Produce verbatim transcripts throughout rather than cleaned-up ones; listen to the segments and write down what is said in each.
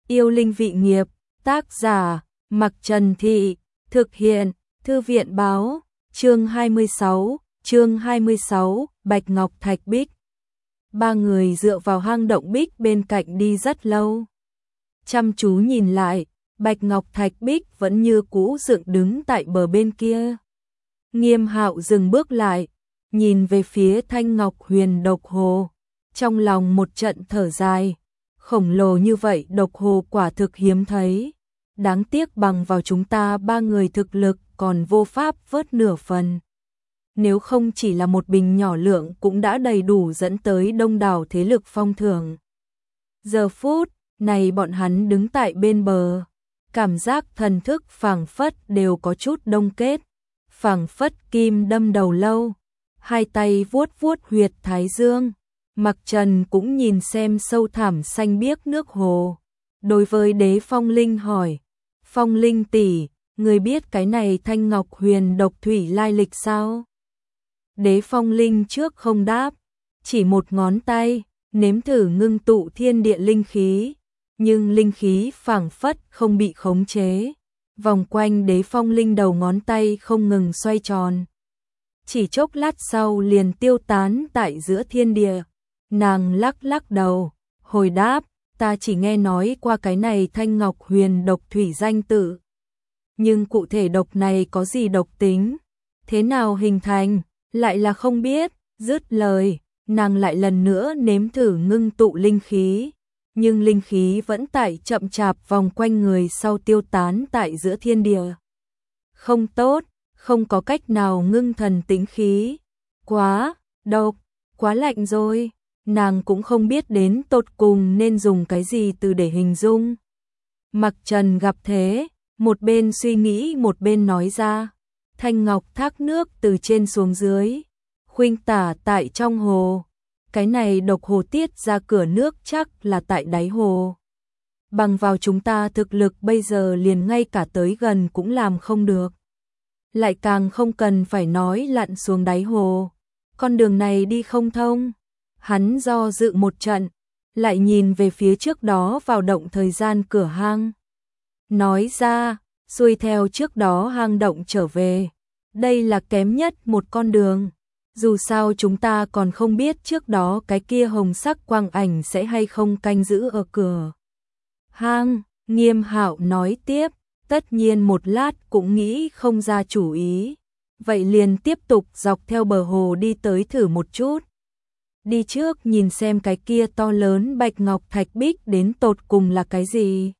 Yêu linh vị nghiệp, tác giả, Mặc Trần Thị, thực hiện, Thư viện báo, chương hai mươi sáu, chương hai mươi sáu, Bạch Ngọc Thạch Bích. Ba người dựa vào hang động bích bên cạnh đi rất lâu. Chăm chú nhìn lại, Bạch Ngọc Thạch Bích vẫn như cũ dựng đứng tại bờ bên kia. Nghiêm Hạo dừng bước lại, nhìn về phía Thanh Ngọc Huyền độc hồ, trong lòng một trận thở dài, khổng lồ như vậy độc hồ quả thực hiếm thấy, đáng tiếc bằng vào chúng ta ba người thực lực còn vô pháp vớt nửa phần. Nếu không chỉ là một bình nhỏ lượng cũng đã đầy đủ dẫn tới đông đảo thế lực phong thưởng. Giờ phút này bọn hắn đứng tại bên bờ, cảm giác thần thức phảng phất đều có chút đông kết, phảng phất kim đâm đầu lâu, hai tay vuốt vuốt huyệt thái dương. Mặc Trần cũng nhìn xem sâu thẳm xanh biếc nước hồ. Đối với Đế Phong Linh hỏi, Phong Linh tỷ, người biết cái này Thanh Ngọc Huyền độc thủy lai lịch sao? Đế Phong Linh trước không đáp, chỉ một ngón tay, nếm thử ngưng tụ thiên địa linh khí, nhưng linh khí phảng phất không bị khống chế, vòng quanh Đế Phong Linh đầu ngón tay không ngừng xoay tròn. Chỉ chốc lát sau liền tiêu tán tại giữa thiên địa. Nàng lắc lắc đầu, hồi đáp, ta chỉ nghe nói qua cái này Thanh Ngọc Huyền độc thủy danh tự. Nhưng cụ thể độc này có gì độc tính, thế nào hình thành, lại là không biết. Dứt lời, nàng lại lần nữa nếm thử ngưng tụ linh khí, nhưng linh khí vẫn tại chậm chạp vòng quanh người sau tiêu tán tại giữa thiên địa. Không tốt, không có cách nào ngưng thần tĩnh khí. Quá độc, quá lạnh rồi. Nàng cũng không biết đến tột cùng nên dùng cái gì từ để hình dung. Mặc Trần gặp thế, một bên suy nghĩ một bên nói ra, thanh ngọc thác nước từ trên xuống dưới, khuynh tả tại trong hồ, cái này độc hồ tiết ra cửa nước chắc là tại đáy hồ. Bằng vào chúng ta thực lực bây giờ liền ngay cả tới gần cũng làm không được. Lại càng không cần phải nói lặn xuống đáy hồ, con đường này đi không thông. Hắn do dự một trận, lại nhìn về phía trước đó vào động thời gian cửa hang. Nói ra, xuôi theo trước đó hang động trở về, đây là kém nhất một con đường. Dù sao chúng ta còn không biết trước đó cái kia hồng sắc quang ảnh sẽ hay không canh giữ ở cửa hang. Nghiêm Hạo nói tiếp, tất nhiên một lát cũng nghĩ không ra chủ ý. Vậy liền tiếp tục dọc theo bờ hồ đi tới thử một chút. Đi trước nhìn xem cái kia to lớn Bạch Ngọc Thạch Bích đến tột cùng là cái gì.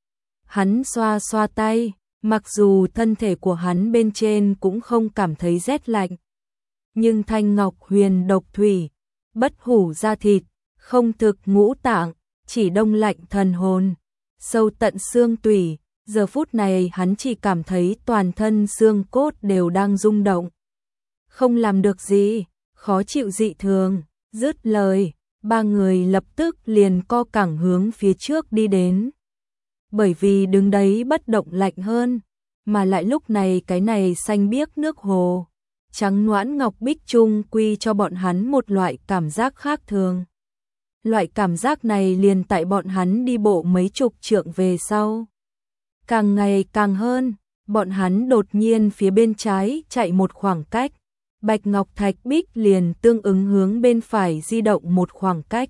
Hắn xoa xoa tay, mặc dù thân thể của hắn bên trên cũng không cảm thấy rét lạnh. Nhưng Thanh Ngọc Huyền độc thủy, bất hủ da thịt, không thực ngũ tạng, chỉ đông lạnh thần hồn, sâu tận xương tủy. Giờ phút này hắn chỉ cảm thấy toàn thân xương cốt đều đang rung động. Không làm được gì, khó chịu dị thường. Dứt lời, ba người lập tức liền co cẳng hướng phía trước đi đến. Bởi vì đứng đấy bất động lạnh hơn, mà lại lúc này cái này xanh biếc nước hồ, trắng nõn ngọc bích chung quy cho bọn hắn một loại cảm giác khác thường. Loại cảm giác này liền tại bọn hắn đi bộ mấy chục trượng về sau. Càng ngày càng hơn, bọn hắn đột nhiên phía bên trái chạy một khoảng cách. Bạch Ngọc Thạch Bích liền tương ứng hướng bên phải di động một khoảng cách.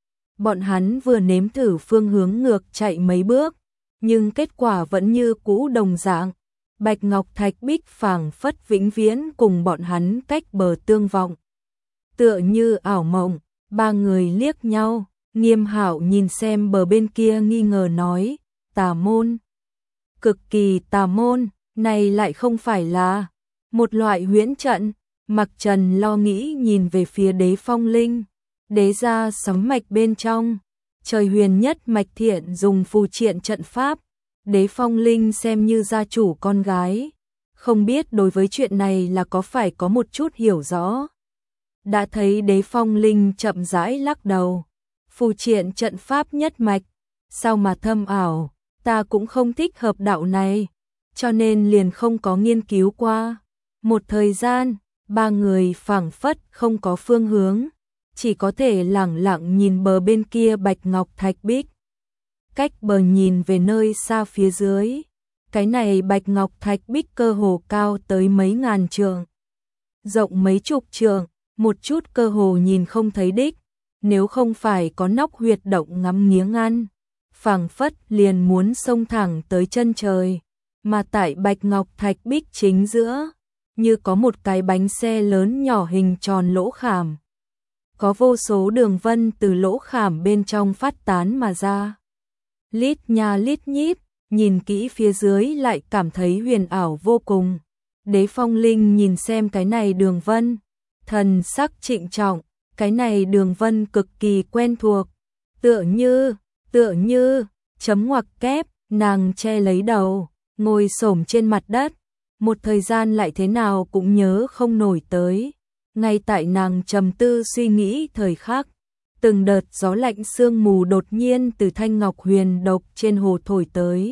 Bọn hắn vừa nếm thử phương hướng ngược chạy mấy bước, nhưng kết quả vẫn như cũ đồng dạng. Bạch Ngọc Thạch Bích phảng phất vĩnh viễn cùng bọn hắn cách bờ tương vọng. Tựa như ảo mộng, ba người liếc nhau, Nghiêm Hạo nhìn xem bờ bên kia nghi ngờ nói, tà môn. Cực kỳ tà môn, này lại không phải là một loại huyễn trận. Mặc Trần lo nghĩ nhìn về phía Đế Phong Linh, đế gia sấm mạch bên trong, trời huyền nhất mạch thiện dùng phù triện trận pháp, Đế Phong Linh xem như gia chủ con gái, không biết đối với chuyện này là có phải có một chút hiểu rõ. Đã thấy Đế Phong Linh chậm rãi lắc đầu, phù triện trận pháp nhất mạch, sao mà thâm ảo, ta cũng không thích hợp đạo này, cho nên liền không có nghiên cứu qua. Một thời gian, ba người phảng phất không có phương hướng, chỉ có thể lẳng lặng nhìn bờ bên kia Bạch Ngọc Thạch Bích. cách bờ nhìn về nơi xa phía dưới. Cái này bạch ngọc thạch bích cơ hồ cao tới mấy ngàn trượng, rộng mấy chục trượng, một chút cơ hồ nhìn không thấy đích, nếu không phải có nóc huyệt động ngắm nghiếng ăn, phảng phất liền muốn xông thẳng tới chân trời, mà tại bạch ngọc thạch bích chính giữa, như có một cái bánh xe lớn nhỏ hình tròn lỗ khảm. Có vô số đường vân từ lỗ khảm bên trong phát tán mà ra. Lít nha lít nhít, nhìn kỹ phía dưới lại cảm thấy huyền ảo vô cùng. Đế Phong Linh nhìn xem cái này đường vân, thần sắc trịnh trọng, cái này đường vân cực kỳ quen thuộc, tựa như, tựa như, chấm ngoặc kép, nàng che lấy đầu, ngồi xổm trên mặt đất, một thời gian lại thế nào cũng nhớ không nổi tới. Ngay tại nàng trầm tư suy nghĩ thời khắc, từng đợt gió lạnh sương mù đột nhiên từ thanh ngọc huyền độc trên hồ thổi tới,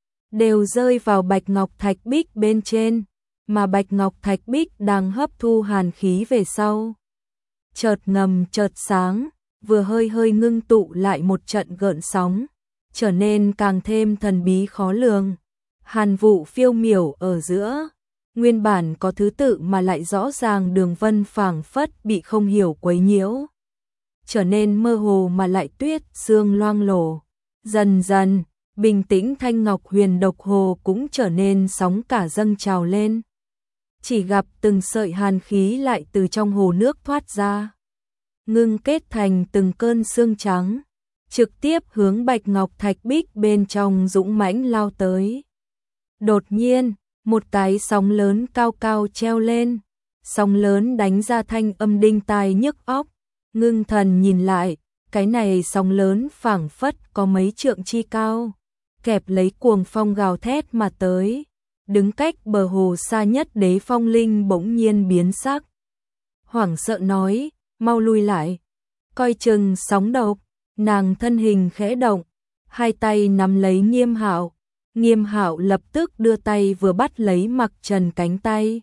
đều rơi vào bạch ngọc thạch bích bên trên, mà bạch ngọc thạch bích đang hấp thu hàn khí về sau. Chợt ngầm chợt sáng, vừa hơi hơi ngưng tụ lại một trận gợn sóng, trở nên càng thêm thần bí khó lường. Hàn vụ phiêu miểu ở giữa, nguyên bản có thứ tự mà lại rõ ràng đường vân phảng phất bị không hiểu quấy nhiễu, trở nên mơ hồ mà lại tuyết sương loang lổ. Dần dần, bình tĩnh thanh ngọc huyền độc hồ cũng trở nên sóng cả dâng trào lên. Chỉ gặp từng sợi hàn khí lại từ trong hồ nước thoát ra, ngưng kết thành từng cơn sương trắng, trực tiếp hướng bạch ngọc thạch bích bên trong dũng mãnh lao tới. Đột nhiên, một cái sóng lớn cao cao treo lên, sóng lớn đánh ra thanh âm đinh tai nhức óc. Ngưng thần nhìn lại, cái này sóng lớn phảng phất có mấy trượng chi cao, kẹp lấy cuồng phong gào thét mà tới. Đứng cách bờ hồ xa nhất Đế Phong Linh bỗng nhiên biến sắc, hoảng sợ nói, mau lui lại, coi chừng sóng độc. Nàng thân hình khẽ động, hai tay nắm lấy Nghiêm Hạo. Nghiêm Hạo lập tức đưa tay vừa bắt lấy Mặc Trần cánh tay,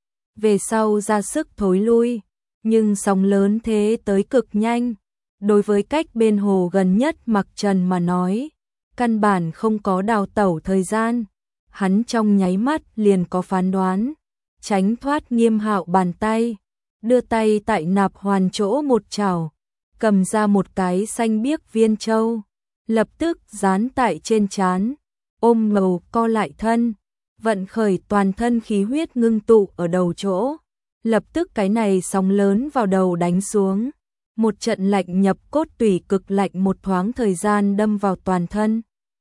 về sau ra sức thối lui, nhưng sóng lớn thế tới cực nhanh, đối với cách bên hồ gần nhất Mặc Trần mà nói, căn bản không có đào tẩu thời gian. Hắn trong nháy mắt liền có phán đoán, tránh thoát Nghiêm Hạo bàn tay, đưa tay tại nạp hoàn chỗ một chảo, cầm ra một cái xanh biếc viên châu, lập tức dán tại trên trán, ôm ngầu co lại thân, vận khởi toàn thân khí huyết ngưng tụ ở đầu chỗ, lập tức cái này sóng lớn vào đầu đánh xuống, một trận lạnh nhập cốt tủy cực lạnh một thoáng thời gian đâm vào toàn thân,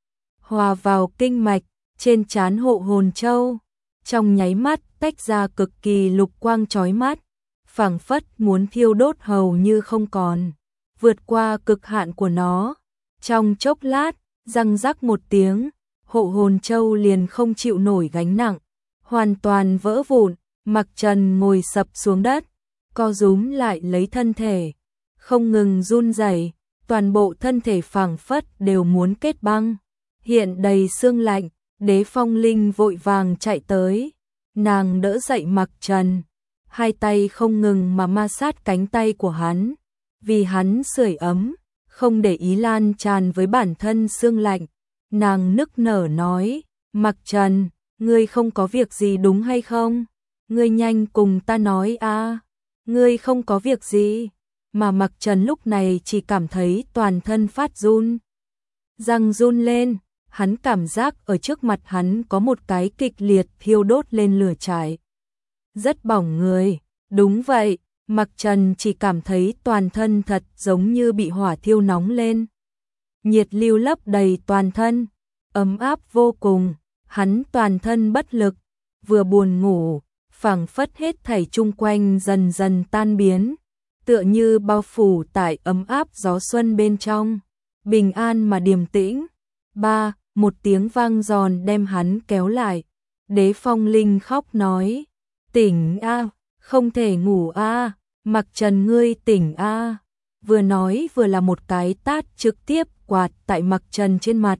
hòa vào kinh mạch, trên trán hộ hồn châu, trong nháy mắt tách ra cực kỳ lục quang chói mắt, phảng phất muốn thiêu đốt hầu như không còn, vượt qua cực hạn của nó. Trong chốc lát, răng rắc một tiếng, hộ hồn châu liền không chịu nổi gánh nặng, hoàn toàn vỡ vụn. Mặc Trần ngồi sập xuống đất, co rúm lại lấy thân thể, không ngừng run rẩy, toàn bộ thân thể phảng phất đều muốn kết băng, hiện đầy xương lạnh. Đế Phong Linh vội vàng chạy tới, nàng đỡ dậy Mặc Trần, hai tay không ngừng mà ma sát cánh tay của hắn, vì hắn sưởi ấm, không để ý lan tràn với bản thân xương lạnh. Nàng nức nở nói, Mặc Trần, ngươi không có việc gì đúng hay không? Ngươi nhanh cùng ta nói a, ngươi không có việc gì. Mà Mặc Trần lúc này chỉ cảm thấy toàn thân phát run, răng run lên. Hắn cảm giác ở trước mặt hắn có một cái kịch liệt thiêu đốt lên lửa trại, rất bỏng người. Đúng vậy, Mặc Trần chỉ cảm thấy toàn thân thật giống như bị hỏa thiêu nóng lên, nhiệt lưu lấp đầy toàn thân, ấm áp vô cùng. Hắn toàn thân bất lực, vừa buồn ngủ, phảng phất hết thảy chung quanh dần dần tan biến, tựa như bao phủ tại ấm áp gió xuân bên trong, bình an mà điềm tĩnh. Ba, một tiếng vang giòn đem hắn kéo lại. Đế Phong Linh khóc nói, tỉnh a, không thể ngủ a, Mặc Trần ngươi tỉnh a. Vừa nói vừa là một cái tát trực tiếp quạt tại Mặc Trần trên mặt.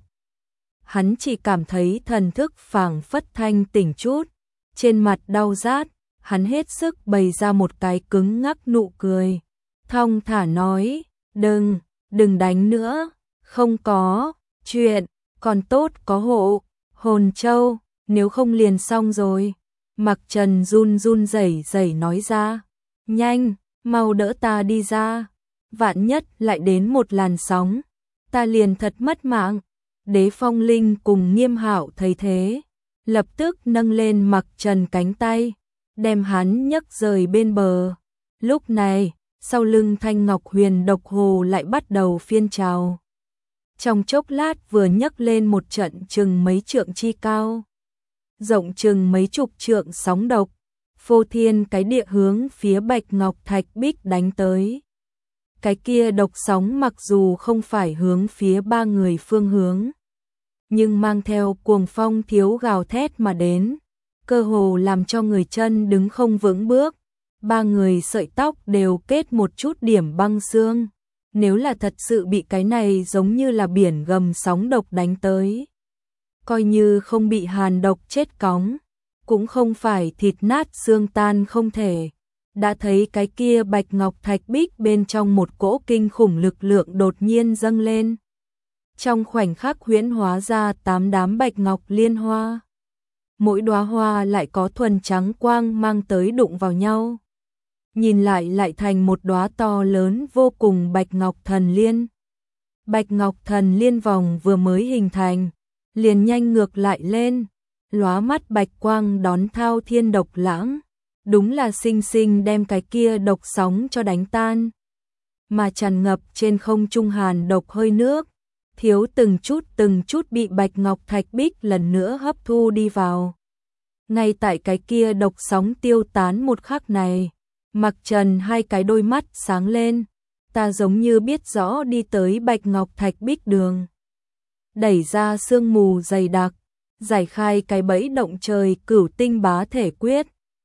Hắn chỉ cảm thấy thần thức phảng phất thanh tỉnh chút, trên mặt đau rát, hắn hết sức bày ra một cái cứng ngắc nụ cười, thong thả nói, đừng, đừng đánh nữa, không có, Chuyện, còn tốt có hộ, hồn châu, nếu không liền xong rồi. Mặc Trần run run rẩy rẩy nói ra, nhanh, mau đỡ ta đi ra, vạn nhất lại đến một làn sóng, ta liền thật mất mạng. Đế Phong Linh cùng Nghiêm Hạo thấy thế, lập tức nâng lên Mặc Trần cánh tay, đem hắn nhấc rời bên bờ. Lúc này, sau lưng Thanh Ngọc Huyền độc hồ lại bắt đầu phiên trào. Trong chốc lát vừa nhấc lên một trận chừng mấy trượng chi cao, rộng chừng mấy chục trượng sóng độc, phô thiên cái địa hướng phía Bạch Ngọc Thạch Bích đánh tới. Cái kia độc sóng mặc dù không phải hướng phía ba người phương hướng, nhưng mang theo cuồng phong thiếu gào thét mà đến, cơ hồ làm cho người chân đứng không vững bước. Ba người sợi tóc đều kết một chút điểm băng xương. Nếu là thật sự bị cái này giống như là biển gầm sóng độc đánh tới, coi như không bị hàn độc chết cóng, cũng không phải thịt nát xương tan không thể. Đã thấy cái kia Bạch Ngọc Thạch Bích bên trong một cỗ kinh khủng lực lượng đột nhiên dâng lên. Trong khoảnh khắc huyễn hóa ra tám đám bạch ngọc liên hoa. Mỗi đóa hoa lại có thuần trắng quang mang tới đụng vào nhau. Nhìn lại lại thành một đóa to lớn vô cùng bạch ngọc thần liên. Bạch ngọc thần liên vòng vừa mới hình thành, liền nhanh ngược lại lên, lóa mắt bạch quang đón thao thiên độc lãng. Đúng là xinh xinh đem cái kia độc sóng cho đánh tan. Mà tràn ngập trên không trung hàn độc hơi nước, thiếu từng chút từng chút bị Bạch Ngọc Thạch Bích lần nữa hấp thu đi vào. Ngay tại cái kia độc sóng tiêu tán một khắc này, Mặc Trần hai cái đôi mắt sáng lên, ta giống như biết rõ đi tới Bạch Ngọc Thạch Bích đường. Đẩy ra sương mù dày đặc, giải khai cái bẫy động trời cửu tinh bá thể quyết,